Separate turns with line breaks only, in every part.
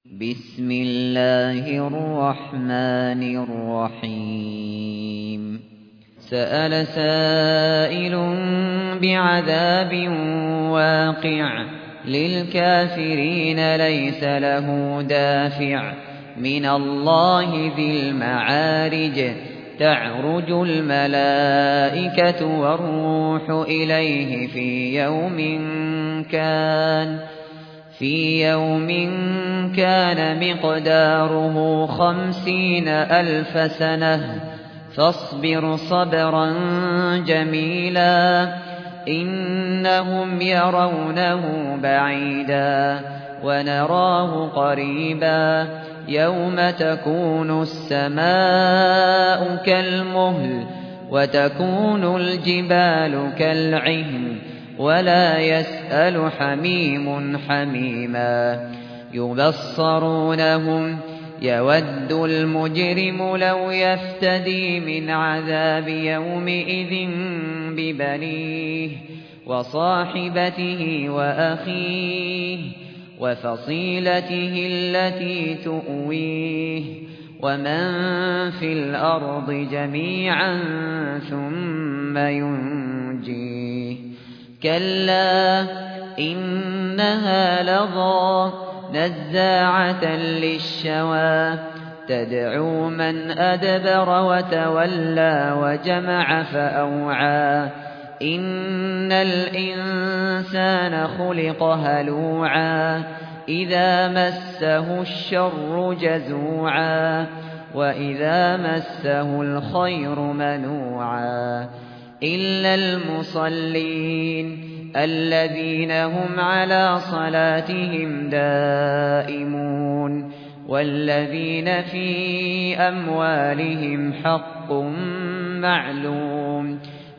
بسم الله الرحمن الرحيم سأل سائل بعذاب واقع للكافرين ليس له دافع من الله ذي المعارج تعرج الملائكة والروح إليه في يوم كان مقداره 50,000 سنة فاصبر صبرا جميلا إنهم يرونه بعيدا ونراه قريبا يوم تكون السماء كالمهل وتكون الجبال كالعهن ولا يسأل حميم حميما يبصرونهم يود المجرم لو يفتدي من عذاب يومئذ ببنيه وصاحبته وأخيه وفصيلته التي تؤويه ومن في الأرض جميعا ثم ينجيه كلا إنها لظى نزاعة للشوى تدعو من أدبر وتولى وجمع فأوعى إن الإنسان خلق هلوعا إذا مسه الشر جزوعا وإذا مسه الخير منوعا إلا المصلين الذين هم على صلاتهم دائمون والذين في أموالهم حق معلوم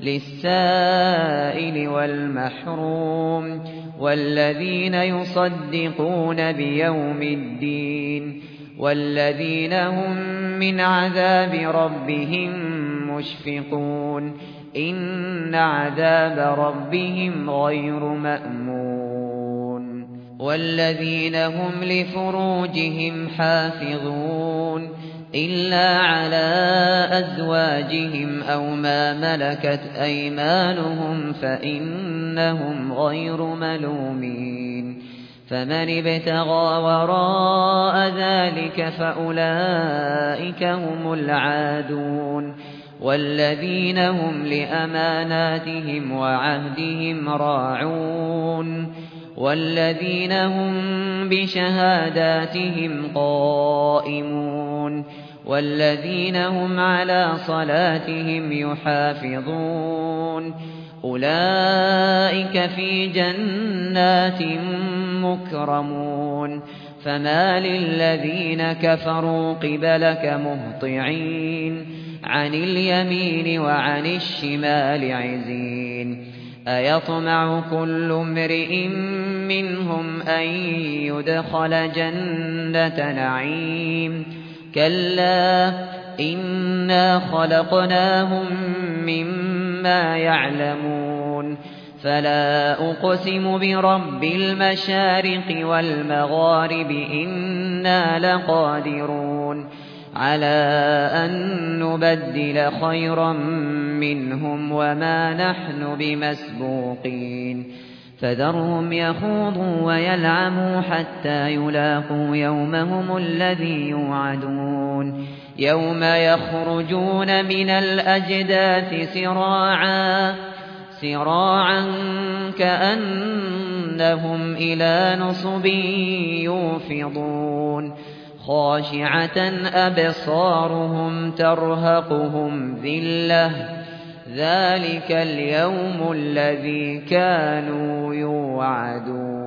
للسائل والمحروم والذين يصدقون بيوم الدين والذين هم من عذاب ربهم مشفقون إن عذاب ربهم غير مأمون والذين هم لفروجهم حافظون إلا على أزواجهم أو ما ملكت أيمانهم فإنهم غير ملومين فمن ابتغى وراء ذلك فأولئك هم العادون والذين هم لأماناتهم وعهدهم راعون والذين هم بشهاداتهم قائمون والذين هم على صلاتهم يحافظون أولئك في جنات مكرمون فما للذين كفروا قبلك مهطعين عن اليمين وعن الشمال عزين أيطمع كل امرئ منهم أن يدخل جنة نعيم كلا إنا خلقناهم مما يعلمون فلا أقسم برب المشارق والمغارب إنا لقادرون على أن نبدل خيرا منهم وما نحن بمسبوقين فذرهم يخوضوا ويلعبوا حتى يلاقوا يومهم الذي يوعدون يوم يخرجون من الأجداث سراعا كأنهم إلى نصب يوفضون خاشعة أبصارهم ترهقهم ذلة ذلك اليوم الذي كانوا يوعدون